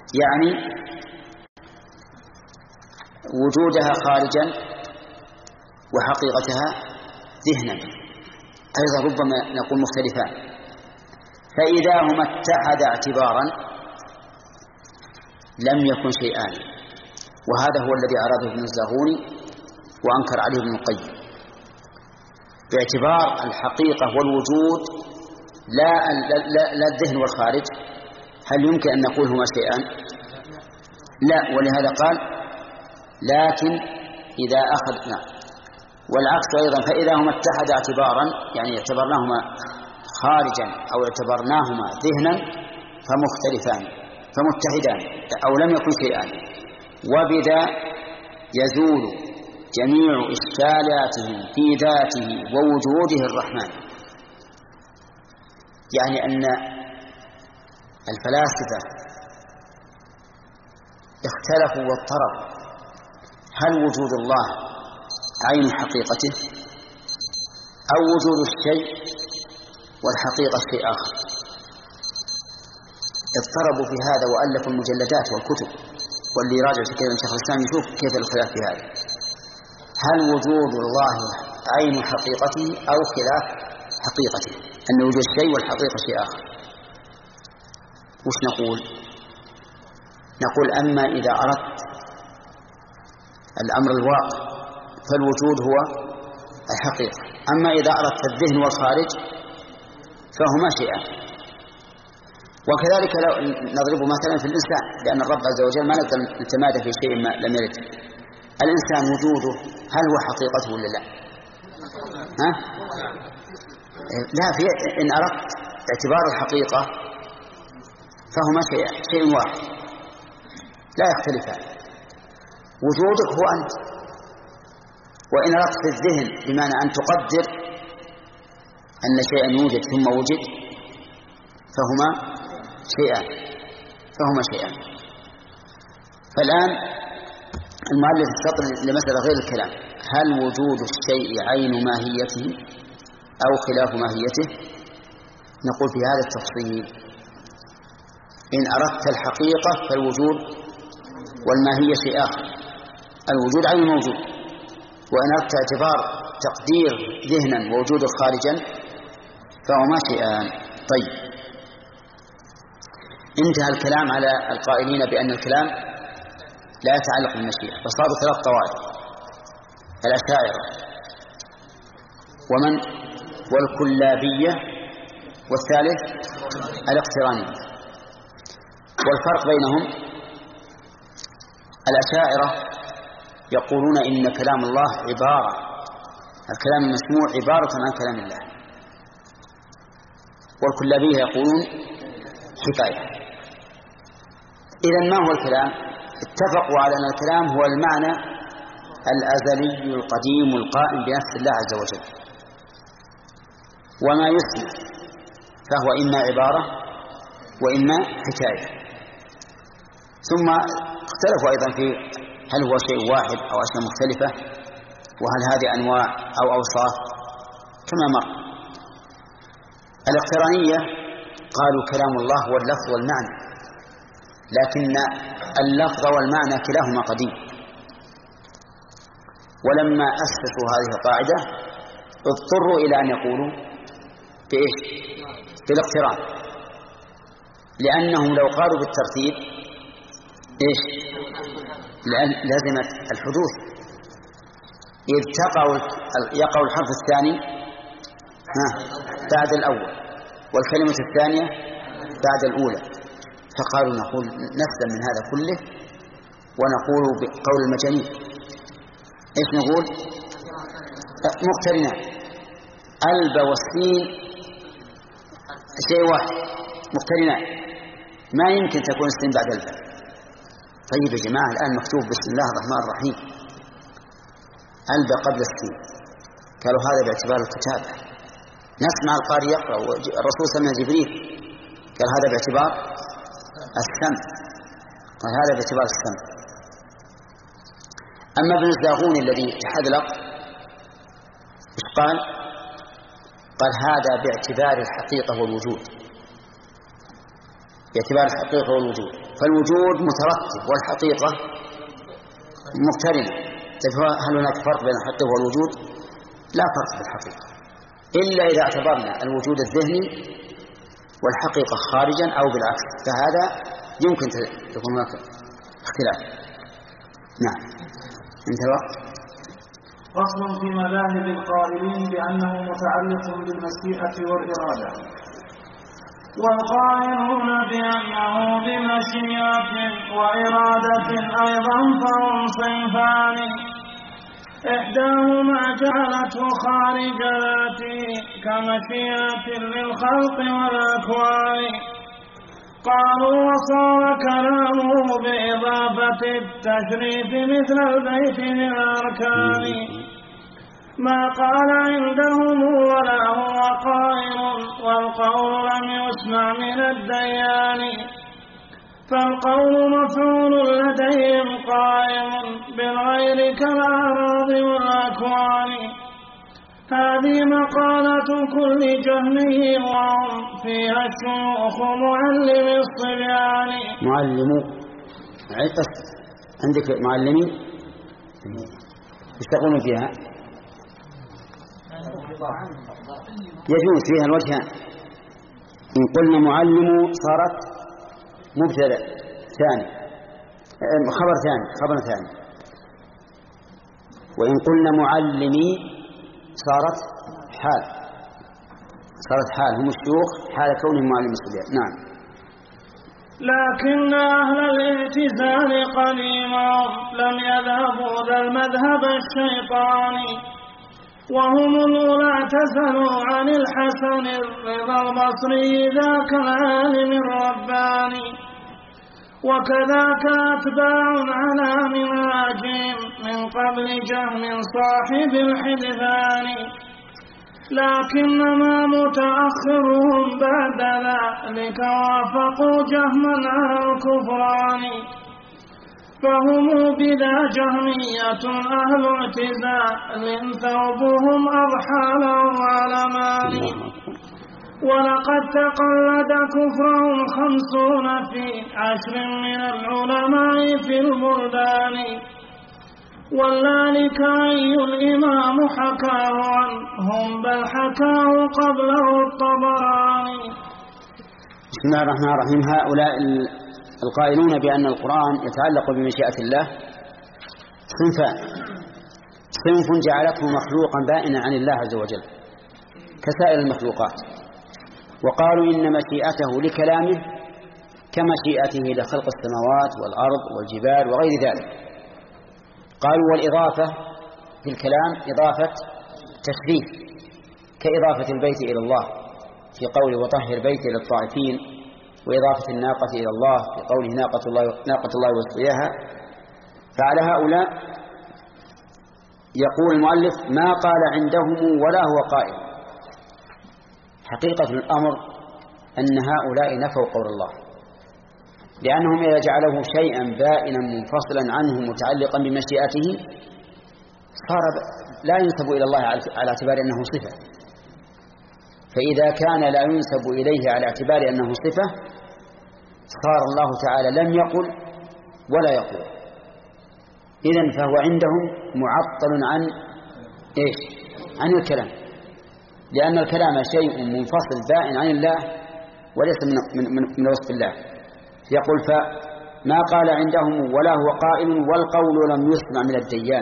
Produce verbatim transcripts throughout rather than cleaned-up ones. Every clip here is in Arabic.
يعني وجودها خارجا وحقيقتها ذهنا، أيضا ربما نقول مختلفان. فإذا هما اتحدا اعتبارا لم يكن شيئان، وهذا هو الذي أراده ابن الزاغوني وأنكر عليه ابن القيم، باعتبار الحقيقة والوجود لا, لا, لا الذهن والخارج. هل يمكن أن نقول هما شيئان؟ لا، ولهذا قال لكن إذا أخذنا، والعكس أيضا. فإذا هما اتحدا اعتبارا يعني اعتبرناهما خارجا أو اعتبرناهما ذهنا فمختلفان فمتحدان أو لم يكن شيئان، وبذا يزول جميع إشكالاتهم في ذاته ووجوده الرحمن. يعني أن الفلاسفة اختلفوا واضطربوا، هل وجود الله عين حقيقته أو وجود الشيء والحقيقة شيء آخر؟ اضطربوا في هذا وألفوا المجلدات والكتب، واللي يراجع في كلام شيخ الإسلام يشوف كيف الخلاف في هذا. هل وجود الله عين حقيقته أو خلاف حقيقته، أن وجود الشيء والحقيقة شيء آخر؟ وش نقول؟ نقول أما إذا أردت الأمر الواقع فالوجود هو الحقيقة، أما إذا أردت الذهن والخارج فهما شيئان. وكذلك لو نضرب مثلا في الإنسان، لأن الرب عز وجل ما نقدر نتمادى في شيء ما لم يرد. الإنسان وجوده هل هو حقيقته ولا لا؟ ها؟ لا، في إن أردت اعتبار الحقيقة فهما شيء شيء واحد لا يختلفان، وجودك هو أنت. وإن أردت في الذهن بمعنى أن تقدر أن شيئا يوجد ثم وجد فهما شيئان فهما شيئان. فالآن المؤلف السطر لمسألة غير الكلام: هل وجود الشيء عين ماهيته أو خلاف ماهيته؟ نقول في هذا التفصيل: إن أردت الحقيقة فالوجود والماهية شيء آخر، الوجود عين موجود. وإن أردت اعتبار تقدير ذهنا ووجود خارجا فهما شيئان. طيب، انتهى الكلام على القائلين بأن الكلام لا يتعلق بالمشيئة، فصاروا ثلاث طوائف: الأشاعرة ومن والكلابية والثالث الاقترانية. والفرق بينهم: الأشاعرة يقولون إن كلام الله عبارة، الكلام المسموع عبارة عن كلام الله، والكلابية يقولون حكاية. إذن ما هو الكلام؟ اتفقوا على أن الكلام هو المعنى الأزلي القديم القائم بنفس الله عز وجل، وما يسمع فهو إما عبارة وإما حكاية. ثم اختلفوا أيضا في هل هو شيء واحد أو أشياء مختلفة، وهل هذه أنواع أو أوصاف كما مر. الاقترانية قالوا كلام الله هو اللفظ والمعنى، لكن اللفظ والمعنى كلاهما قديم. ولما أسسوا هذه القاعدة اضطروا إلى أن يقولوا بإيش؟ بالاقتران، لأنهم لو قالوا بالترتيب إيش؟ لازمت الحدوث، إذ يقع الحرف الثاني بعد الأول والكلمة الثانية بعد الأولى. فقالوا نقول نسلم من هذا كله ونقول بقول المجانين. إيش نقول؟ مقترنان. الب والسين شيء واحد، مقترنان، ما يمكن تكون السين بعد الب. طيب يا جماعة، الآن مكتوب بسم الله الرحمن الرحيم، الب قبل السين، قالوا هذا باعتبار الكتابة. نسمع القارئ يقرأ والرسول سمع جبريل قال هذا باعتبار السمع، قال هذا باعتبار السمع. أما ابن الزاغوني الذي تحذلق إيش قال؟ قال هذا باعتبار الحقيقة والوجود، باعتبار الحقيقة والوجود. فالوجود مترتب والحقيقة مقترنة. هل هناك فرق بين الحقيقة والوجود؟ لا فرق في الحقيقة، إلا إذا اعتبرنا الوجود الذهني والحقيقة خارجا أو بالعكس، فهذا يمكن تكون هناك اختلاف. نعم. انتهى الوقت. فصل في مذاهب القائلين بأنه متعلق بالمشيئة والإرادة. والقائلون بأنه بمشيئة وإرادة أيضا فهم صنفان، إحداهما جعلته خارج ذاته كمشيئة للخلق والأكوان. قالوا وصار كلامه بإضافة التشريف مثل البيت للأركان، ما قال عندهم ولا هو قائل والقول لم يسمع من الديان. فالقول مفعول لديهم قائم بالغير كالأعراض والأكوان. هذه مقالة كل جهمي وهم فيها الشيوخ معلم الصبيان. معلم عندك معلمين يشتغلون فيها، يجوز فيها الوجهان. إن قلنا معلم صارت مبتدأ ثاني، خبر ثاني خبر ثاني. وإن قلنا معلمي صارت حال صارت حال هم الشيوخ حال كونهم معلم الصبيان. نعم. لكن أهل الاعتزال قديما لم يذهبوا ذا المذهب الشيطاني، وهم الأولى اعتزلوا عن الحسن الرضا البصري ذاك العالم الرباني، وكذاك أتباع على منهاجهم من قبل جهم صاحب الحدثان. لكنما متأخرهم بعد ذلك وافقوا جهما على الكفران، فهم بذا جهمية أهل اعتزال ثوبهم أضحى لهم علمان. ولقد تقلد كفرهم خمسون في عشر من العلماء في البلدان، وذلك أي الإمام حكاه عنهم بل حكاه قبله الطبراني. بسم الله الرحمن الرحيم. هؤلاء القائلون بأن القرآن يتعلق بمشيئة الله صنفان: صنف جعلته مخلوقا بائنا عن الله عز وجل كسائر المخلوقات، وقالوا إن مشيئته لكلامه كمشيئته لخلق السماوات والأرض والجبال وغير ذلك. قالوا والإضافة في الكلام إضافة تشريف كإضافة البيت إلى الله في قوله وطهر بيتي للطائفين، وإضافة الناقة إلى الله في قوله ناقة الله, ناقة الله وسقياها. فعلى هؤلاء يقول المؤلف ما قال عندهم ولا هو قائل. حقيقة الأمر أن هؤلاء نفوا قول الله، لأنهم إذا جعله شيئا بائنا منفصلا عنه متعلقا بمشيئته صار لا ينسب إلى الله على اعتبار أنه صفة، فإذا كان لا ينسب إليه على اعتبار أنه صفة صار الله تعالى لم يقل ولا يقول، إذن فهو عندهم معطل عن إيش؟ عن الكلام، لأن الكلام شيء منفصل بائن عن الله وليس من, من, من, من وصف الله. يقول فما قال عندهم ولا هو قائل والقول لم يسمع من الديان،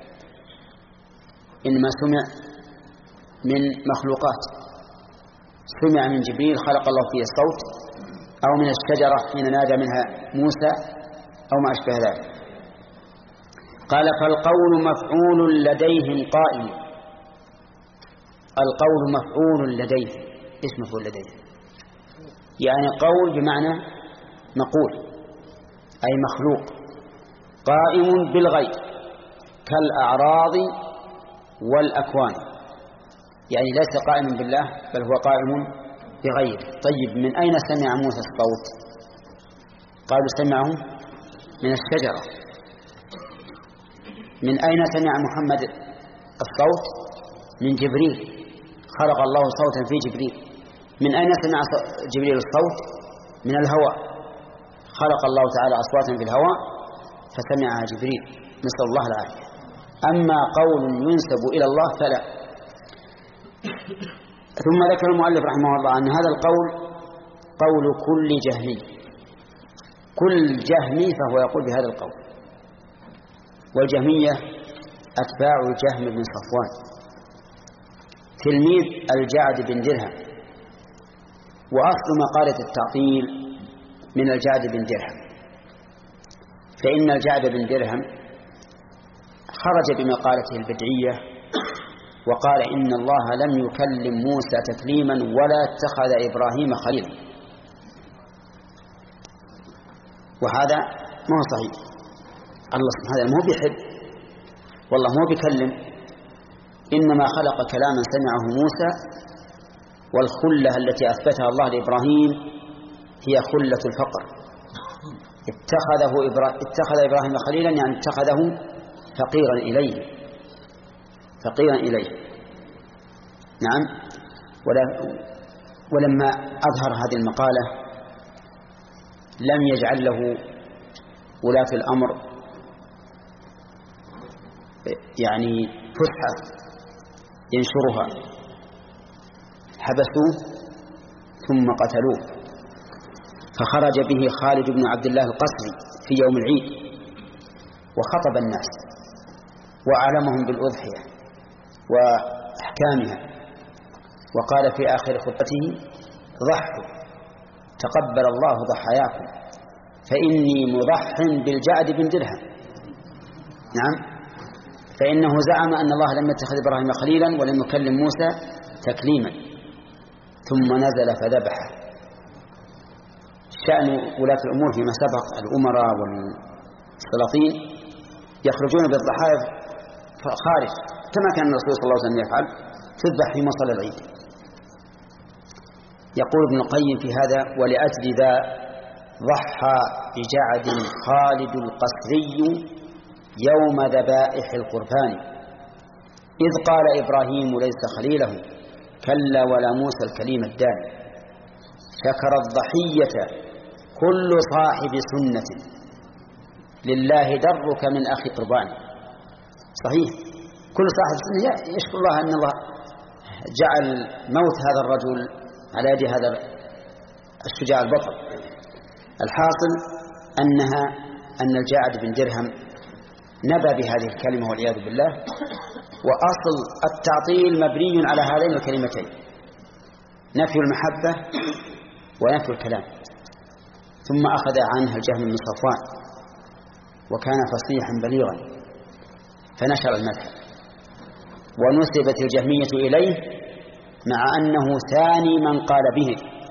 إنما سمع من مخلوقات، سمع من جبريل خلق الله فيه الصوت، أو من الشجرة حين نادى منها موسى، أو ما أشبه ذلك. قال فالقول مفعول لديهم قائم. القول مفعول لديه. إيش مفعول لديه؟ يعني قول بمعنى نقول، أي مخلوق قائم بالغيب كالأعراض والأكوان، يعني ليس قائما بالله بل هو قائم بغيره. طيب من أين سمع موسى الصوت؟ قالوا سمعه من الشجرة. من أين سمع محمد الصوت؟ من جبريل، خلق الله صوتا في جبريل. من أين سمع جبريل الصوت؟ من الهواء، خلق الله تعالى أصواتا في الهواء فسمعها جبريل، نسأل الله العافية. أما قول ينسب إلى الله فلا. ثم ذكر المؤلف رحمه الله أن هذا القول قول كل جهمي، كل جهمي فهو يقول بهذا القول. والجهمية أتباع جهم بن صفوان تلميذ الجعد بن درهم، وأصل مقالة التعطيل من الجعد بن درهم، فإن الجعد بن درهم خرج بمقالته البدعية وقال إن الله لم يكلم موسى تكليما ولا اتخذ إبراهيم خليلا، وهذا ما هو صحيح. الله سبحانه مو بيحب، والله مو بيكلم، إنما خلق كلاما سمعه موسى، والخلة التي أثبتها الله لإبراهيم هي خلة الفقر. اتخذه إبرا... اتخذ إبراهيم خليلا يعني اتخذه فقيرا إليه، فقيرا إليه. نعم. ولا... ولما أظهر هذه المقالة لم يجعل له ولاة الأمر يعني فسحة ينشرها، حبسوه ثم قتلوه، فخرج به خالد بن عبد الله القسري في يوم العيد وخطب الناس وأعلمهم بالأضحية وأحكامها، وقال في آخر خطبته: ضحوا تقبل الله ضحاياكم فإني مضح بالجعد بن درهم. نعم. فإنه زعم أن الله لم يتخذ إبراهيم خليلا ولم يكلم موسى تكليما، ثم نزل فذبحه. شأن ولاة الأمور فيما سبق الأمراء والسلاطين يخرجون بالضحايا خارج، كما كان الرسول صلى الله عليه وسلم يفعل، تذبح في مصلى العيد. يقول ابن القيم في هذا: ولأجل ذا ضحى بجعد خالد القسري يوم ذبائح القربان، إذ قال إبراهيم ليس خليله كلا ولا موسى الكليم الداني، شكر الضحية كل صاحب سنة لله درك من أخي قربان. صحيح، كل صاحب سنة يشكر الله أن الله جعل موت هذا الرجل على يد هذا الشجاع البطل. الحاصل أنها أن الجاعد بن درهم نبى بهذه الكلمة والعياذ بالله، وأصل التعطيل مبني على هذين الكلمتين: نفي المحبة ونفي الكلام. ثم أخذ عنها الجهم بن صفوان وكان فصيحا بليغا فنشر المذهب، ونسبت الجهمية إليه مع أنه ثاني من قال به،